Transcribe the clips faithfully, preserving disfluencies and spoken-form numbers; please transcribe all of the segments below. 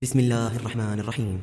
بسم الله الرحمن الرحيم.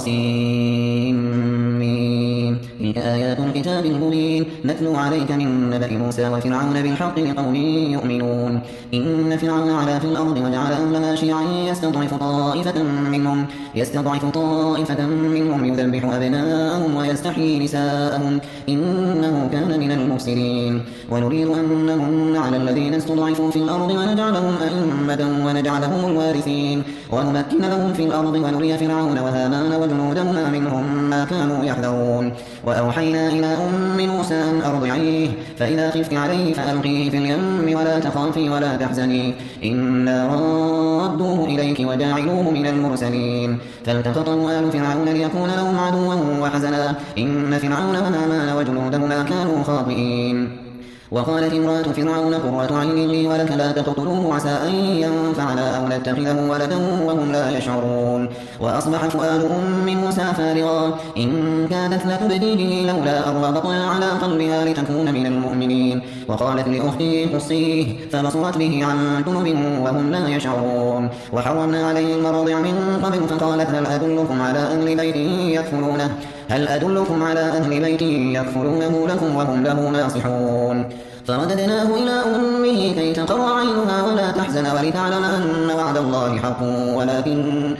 طاسيم. تلك آيات الكتاب المبين نتلو عليك من نبأ موسى وفرعون بالحق لقوم يؤمنون. إن فرعون علا في الأرض وجعل أهلها شيعا يستضعف طائفة منهم يستضعف طائفة منهم يذبح أبناءهم ويستحيي نساءهم إنه كان من المفسدين. ونريد أن نمن على الذين استضعفوا في الأرض ونجعلهم أئمة ونجعلهم الوارثين ونمكن لهم في الأرض ونري فرعون وهامان وجنودهما منهم ما كانوا يحذرون. وأوحينا إلى أم موسى أن أرضعيه فإذا خفت عليه فألقيه في اليم ولا تخافي ولا تحزني إنا رادوه إليك وجاعلوه من المرسلين. فالتقطه آل فرعون ليكون لهم عدوا وحزنا إن فرعون وهامان وجنودهما كانوا خاطئين. وقالت امرأة فرعون قرة عين لي ولك لا تقتلوه عسى أن ينفعنا أو نتخذه ولدا وهم لا يشعرون. وأصبح فؤاد أم موسى فارغا إن كادت لتبدي به لولا أن ربطنا على قلبها لتكون من المؤمنين. وقالت لأختي قصيه فبصرت به عن جنب وهم لا يشعرون. وحرمنا عليه المراضع من قبل فقالت هل أدلكم على أهل بيت يكفلونه هل أدلكم على أهل بيت يكفلونه لكم وهم له ناصحون. فرددناه إلى أمه كي تقر عينها ولا تحزن ولتعلم أن وعد الله حق ولكن,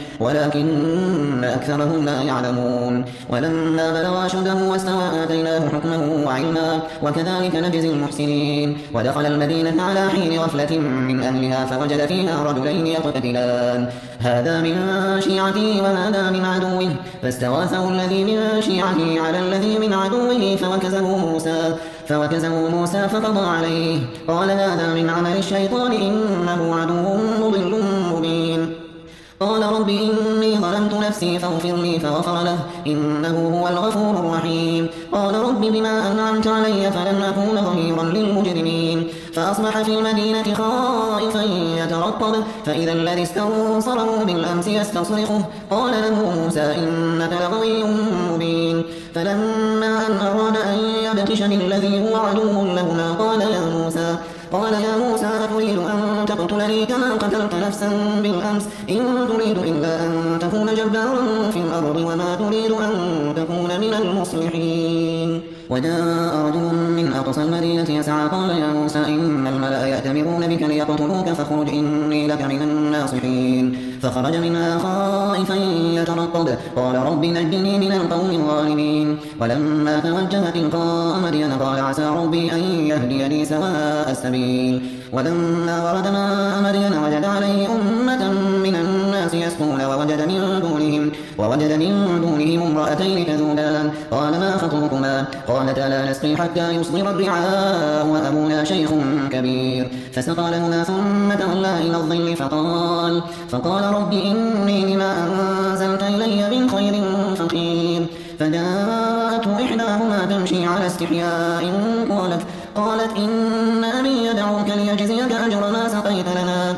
ولكن أكثرهم لا يعلمون. ولما بلغ أشده واستوى آتيناه حكمه وعلما وكذلك نجزي المحسنين. ودخل المدينة على حين غفلة من أهلها فوجد فيها رجلين يقتتلان هذا من شيعته وهذا من عدوه فاستغاثه الذي من شيعته على الذي من عدوه فوكزه موسى فوكزه موسى فقضى عليه قال هذا من عمل الشيطان إنه عدو مضل مبين. قال رب إني ظلمت نفسي فاغفر لي فغفر له إنه هو الغفور الرحيم. قال رب بما أنعمت علي فلن أكون ظهيرا للمجرمين. فأصبح في المدينة خائفا يترقب فإذا الذي استنصره بالأمس يستصرخه قال له موسى إنك لغوي مبين. فلما أن أراد أن يبطش بالذي هو عدو لهما قال يا موسى قال يا موسى أتريد أن تقتلني كما قتلت نفسا بالأمس إن تريد إلا أن تكون جبارا في الأرض وما تريد أن تكون من المصلحين. وجاء رجل من أقصى المدينة يسعى قال يا موسى إن الملأ يأتمرون بك ليقتلوك فاخرج إني لك من الناصحين. فخرج منها خائفا يترقب قال رب نجني من القوم الظالمين. ولما توجه تلقاء مدين قال عسى ربي أن يهديني سواء السبيل. ولما ورد ماء مدين وجد عليه أمة من الناس يسقون ووجد من دونهم ووجد من دونهم امرأتين تذودان قال ما خطبكما قالتا لا نسقي حتى يصدر الرعاء وأبونا شيخ كبير. فسقى لهما ثم تولى إلى الظل فقال فقال رب إني لما أنزلت إلي من خير فقير. فجاءته إحداهما تمشي على استحياء قالت قالت إن أبي يدعوك ليجزيك أجر ما سقيت لنا.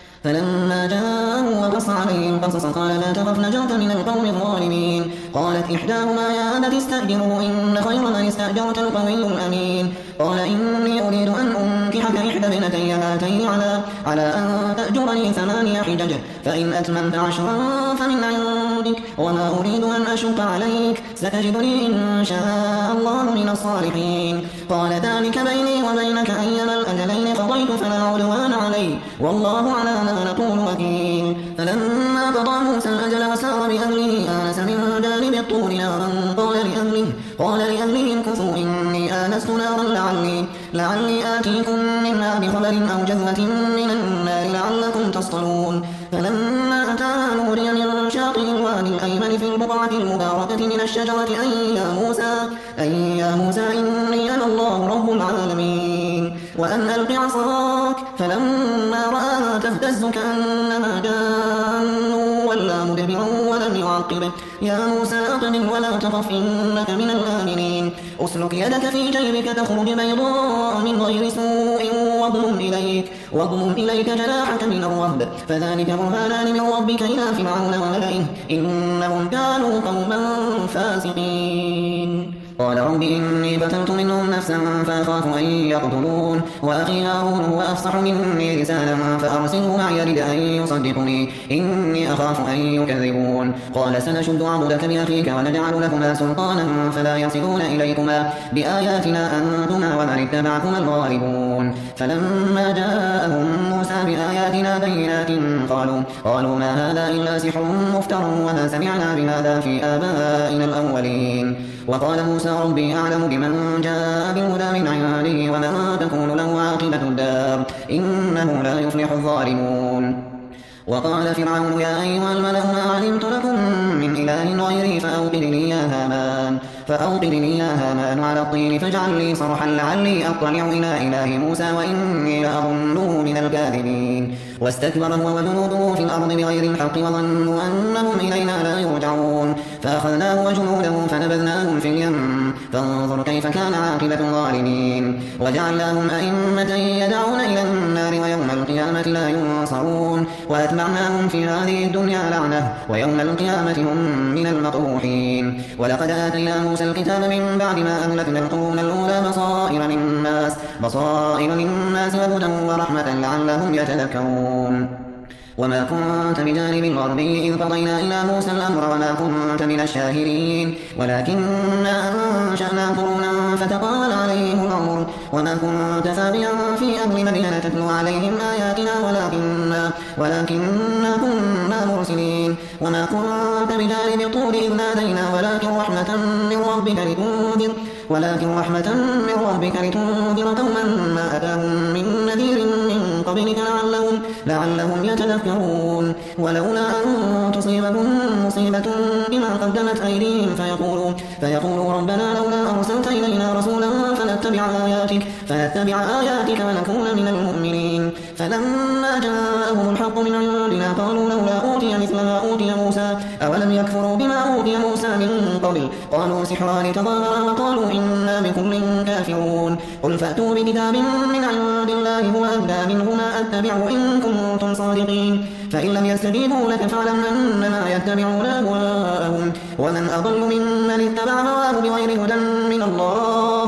فلما جاءه وقص عليه القصص قال لا تخف نجوت من القوم الظالمين. قالت إحداهما يا أبت استأجره إن خير من استأجرت القوي الأمين. قال إني أريد أن أنكحك إحدى ابنتي هاتين على على أن تأجرني ثماني حجج فإن أتممت عشرا فمن عندك وما أريد أن أشق عليك ستجدني إن شاء الله من الصالحين. قال ذلك بيني وبينك أيما الأجلين قضيت فلا عدوان علي والله على ما نقول وكيل. فلما قضى موسى الأجل وسار بأهله آنس من جانب الطور نارا قال لأهله قال لأهله امكثوا إني آنست نارا لعلي لعلي آتيكم منها بخبر أو جذوة من النار لعلكم تصطلون. فلما أتاها نودي من شاطئ الوادي الأيمن في البقعة المباركة من الشجرة أي يا موسى أي يا موسى إني أنا الله رب العالمين وأن ألق عصاك. فلما رآها تهتز كأنما جان ولا مدبرا ولم يعقب يا موسى أقبل ولا تخف إنك من الآمنين. أسلك يدك في جيبك تخرج بيضاء من غير سوء واضمم إليك واضمم إليك جناحك من الرهب فذلك برهانان من ربك إلى فرعون وملئه إنهم كانوا قوما فاسقين. قال رب إني قتلت منهم نفسا فأخاف أن يقتلون وأخي هارون هو أفصح مني لسانا فأرسله معي رد أن يصدقني إني أخاف أن يكذبون قال سنشد عضدك بأخيك ونجعل لكما سلطانا فلا يصلون إليكما بآياتنا أنتما ومن اتبعكما الغالبون فلما جاءهم موسى بآياتنا بينات قالوا قالوا ما هذا إلا سحر مفتر وما سمعنا بهذا في آبائنا الأولين وقال موسى ربي أعلم بمن جاء بالهدى من عنده ومن تكون له عاقبة الدار إنه لا يفلح الظالمون وقال فرعون يا أيها الملأ ما علمت لكم من إله غيري فأوقد لي يا هامان فأوقد لي يا هامان على الطين فاجعل لي صرحا لعلي أطلع إلى إله موسى وإني لأظنه من الكاذبين واستكبر هو وجنوده في الأرض بغير الحق وظنوا أنهم إلينا لا يرجعون فأخذناه وجنوده فنبذناهم في اليم فانظر كيف كان عاقبة الظالمين وجعلناهم أئمة يدعون إلى النار ويوم القيامة لا ينصرون وأتبعناهم في هذه الدنيا لعنة ويوم القيامة هم من المقبوحين ولقد آتينا موسى الكتاب من بعد ما أهلكنا القرون الأولى بصائر للناس بصائر للناس وهدى ورحمة لعلهم يتذكرون وما كنت بجانب الغربي إذ قضينا إلى موسى الأمر وما كنت من الشاهدين ولكننا أنشأنا قرونا فتطاول عليهم العمر وما كنت ثابيا في أهل مدينة تتلو عليهم آياتنا ولكننا, ولكننا كنا مرسلين وما كنت بجانب الطور إذ نادينا ولكن رحمة من ربك لتنذر ولكن رحمة من ربك لتنذر قوما ما أتاهم من نذير من قبلك لعلهم, لعلهم يتذكرون ولولا أن تصيبهم مصيبة بما قدمت أيديهم فيقولوا, فيقولوا ربنا لولا أرسلت إلينا رسولا فنتبع آياتك, فنتبع آياتك ونكون من المؤمنين فلما جاءهم الحق من عندنا قالوا لولا أوتي مثل ما أوتي موسى أولم يكفروا بما أوتي موسى من قبل قالوا سحران تظاهرا وقالوا إنا بكل كافرون قل فأتوا بكتاب من عند الله هو أهدى منهما أتبعه إن كنتم صادقين فإن لم يستجيبوا لك فاعلم أنما يتبعون أهواءهم ومن أضل ممن اتبع هواه بغير هدى من الله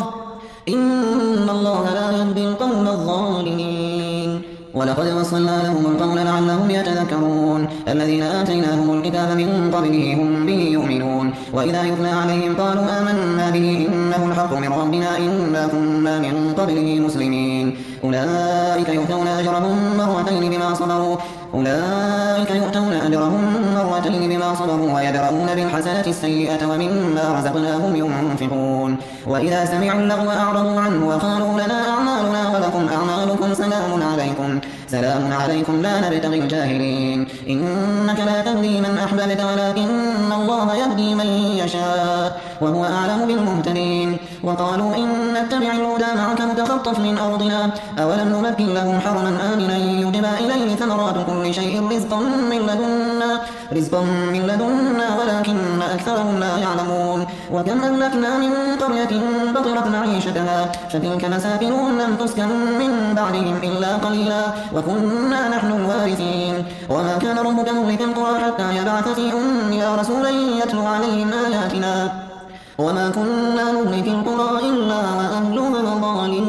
إن الله لا يهدي القوم الظالمين ولقد وصلنا لهم القول لعلهم يتذكرون الذين آتيناهم الكتاب من قبله هم به يؤمنون وإذا يتلى عليهم قالوا آمنا به إنه الحق من ربنا إنا كنا من قبله مسلمين أولئك يؤتون أجرهم مرتين بما صبروا أولئك يؤتون أجرهم مرتين بما صبروا ويدرؤون بالحسنة السيئة ومما رزقناهم ينفقون وإذا سمعوا اللغو أعرضوا عنه وقالوا لنا أعمالنا ولكم أعمالكم سلام عليكم سلام عليكم لا نبتغي الجاهلين إنك لا تهدي من أحببت ولكن الله يهدي من يشاء وهو أعلم بالمهتدين وقالوا إن نتبع الهدى معك نتخطف من أرضنا أولم نمكن لهم حرما آمنا يجبى إليه ثمرات كل شيء رزقا من لدنا رزقا من لدنا ولكن أكثرهم لا يعلمون وكم أهلكنا من قرية بطرت معيشتها فتلك مساكنهم لم تسكن من بعدهم إلا قليلا وكنا نحن الوارثين وما كان ربك مهلك القرى حتى يبعث في أمها رسولا يتلو عليهم آياتنا وما كنا نهلك القرى إلا وأهلها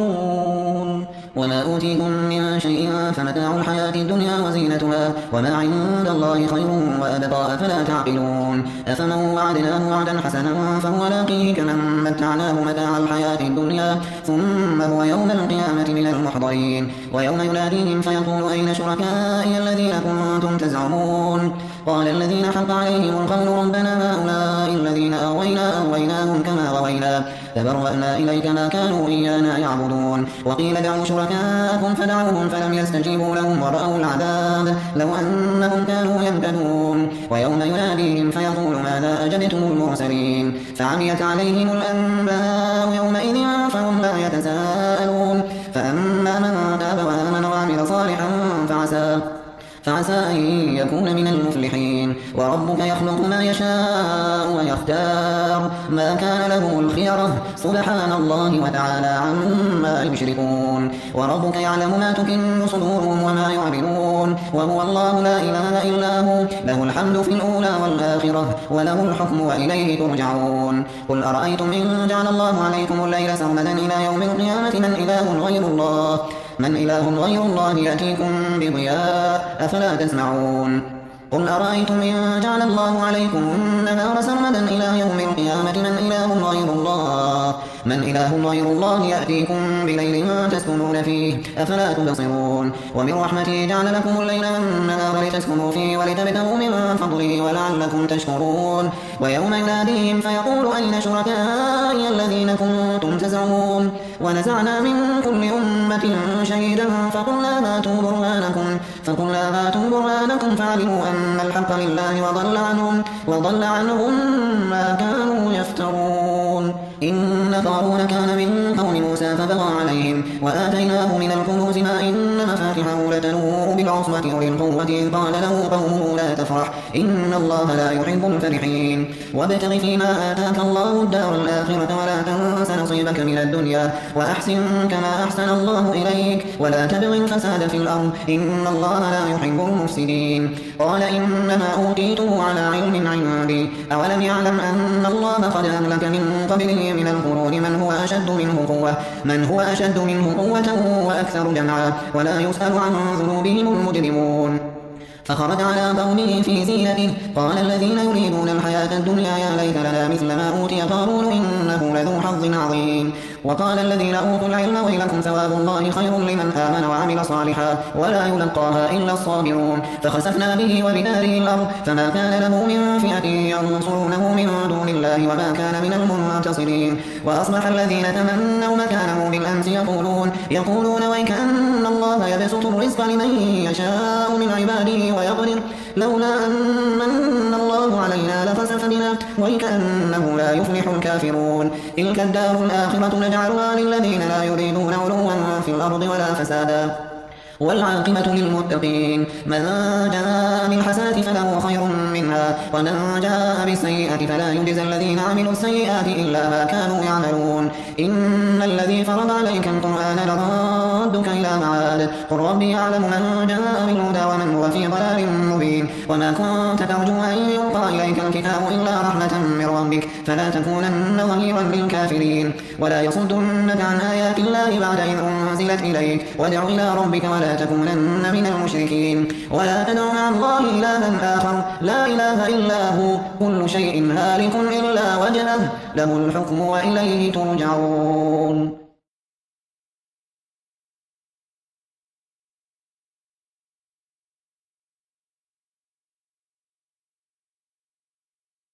ظالمون وما أوتيكم من شيء فمتاع الحياة الدنيا وزينتها وما عند الله خير وأبقى أفلا تعقلون أفمن وعدناه وعدا حسنا فهو لاقيه كمن متعناه متاع الحياة الدنيا ثم هو يوم القيامة من المحضرين ويوم يناديهم فيقول أين شركائي الذين كنتم تزعمون قال الذين حق عليهم القول ربنا هؤلاء الذين أغوينا أغويناهم كما غوينا تبرأنا إليك ما كانوا إيانا يعبدون وقيل دعوا شركاءكم فدعوهم فلم يستجيبوا لهم ورأوا العذاب لو أنهم كانوا يهتدون ويوم يناديهم فيقول ماذا أجبتم المرسلين فعميت عليهم الأنباء يومئذ فهم لا يتساءلون فأما من تاب وآمن وعمل صالحا فعسى فعسى أن يكون من المفلحين وربك يخلق ما يشاء ويختار ما كان لهم الخيرة سبحان الله وتعالى عما يشركون وربك يعلم ما تكن صدورهم وما يعلنون وهو الله لا إله إلا هو له الحمد في الأولى والآخرة وله الحكم وإليه ترجعون قل أرأيتم إن جعل الله عليكم الليل سرمدا إلى يوم القيامة من إله غير الله من إله غير الله يأتيكم بضياء أفلا تسمعون قل أرأيتم إن جعل الله عليكم النهار سرمدا إلى يوم القيامة من إله غير الله من إله غير الله يأتيكم بليل تسكنون فيه أفلا تبصرون ومن رحمته جعل لكم الليل والنهار لتسكنوا فيه ولتبتغوا من فضله ولعلكم تشكرون ويوم يناديهم فيقول أين شركائي الذين كنتم تزعمون ونزعنا من كل أمة شهيدا فقلنا هاتوا برهانكم فقلنا هاتوا برهانكم فعلموا أن الحق لله وضل عنهم وضل عنهم ما كانوا يفترون إن قارون كان من قوم موسى فبغى عليهم وآتيناه من الكنوز ما إن مفاتحه لتنوء بالعصبة أولي القوة إذ قال له قومه لا تفرح إن الله لا يحب الفرحين وابتغ فيما آتاك الله الدار الآخرة ولا تنس نصيبك من الدنيا وأحسن كما أحسن الله إليك ولا تبغ الفساد في الأرض إن الله لا يحب المفسدين قال إنما أوتيته على علم عندي أولم يعلم أن الله قد أهلك من قبله من القرون من هو أشد منه قوة من هو أشد منه قوة وأكثر جمعا ولا يسأل عن ذنوبهم المجرمون فخرج على قومه في زينته قال الذين يريدون الحياة الدنيا يا ليت لنا مثل ما أوتي قارون إنه لذو حظ عظيم وقال الذين أوتوا العلم ويلكم ثواب الله خير لمن آمن وعمل صالحا ولا يلقاها إلا الصابرون فخسفنا به وبداره الأرض فما كان له من فئة ينصرونه من دون الله وما كان من المنتصرين وأصبح الذين تمنوا مكانه بالأمس يقولون يقولون ويكأن الله يبسط الرزق لمن يشاء من عباده ويقدر لولا أن من الله علينا لخسف بنا ويكأنه لا يفلح الكافرون تلك الدار الآخرة نجعلها للذين لا يريدون علوا في الأرض ولا فسادا والعاقبة للمتقين من جاء بالحسنة فله خير منها ومن جاء بالسيئة فلا يجزى الذين عملوا السيئات إلا ما كانوا يعملون إن الذي فرض عليك القرآن لرادك إلى معاد قل ربي يعلم من جاء بالهدى ومن هو في ضلال مبين وما كنت ترجو أن يلقى إليك الكتاب إلا رحمة من ربك فلا تكونن ظهيرا للكافرين ولا يصدنك عن آيات الله بعد إذ أنزلت إليك وادع إلى ربك ولا تكونن من المشركين ولا تدع مع الله إلها آخر لا إله إلا هو كل شيء هالك إلا وجهه له الحكم وإليه ترجعون.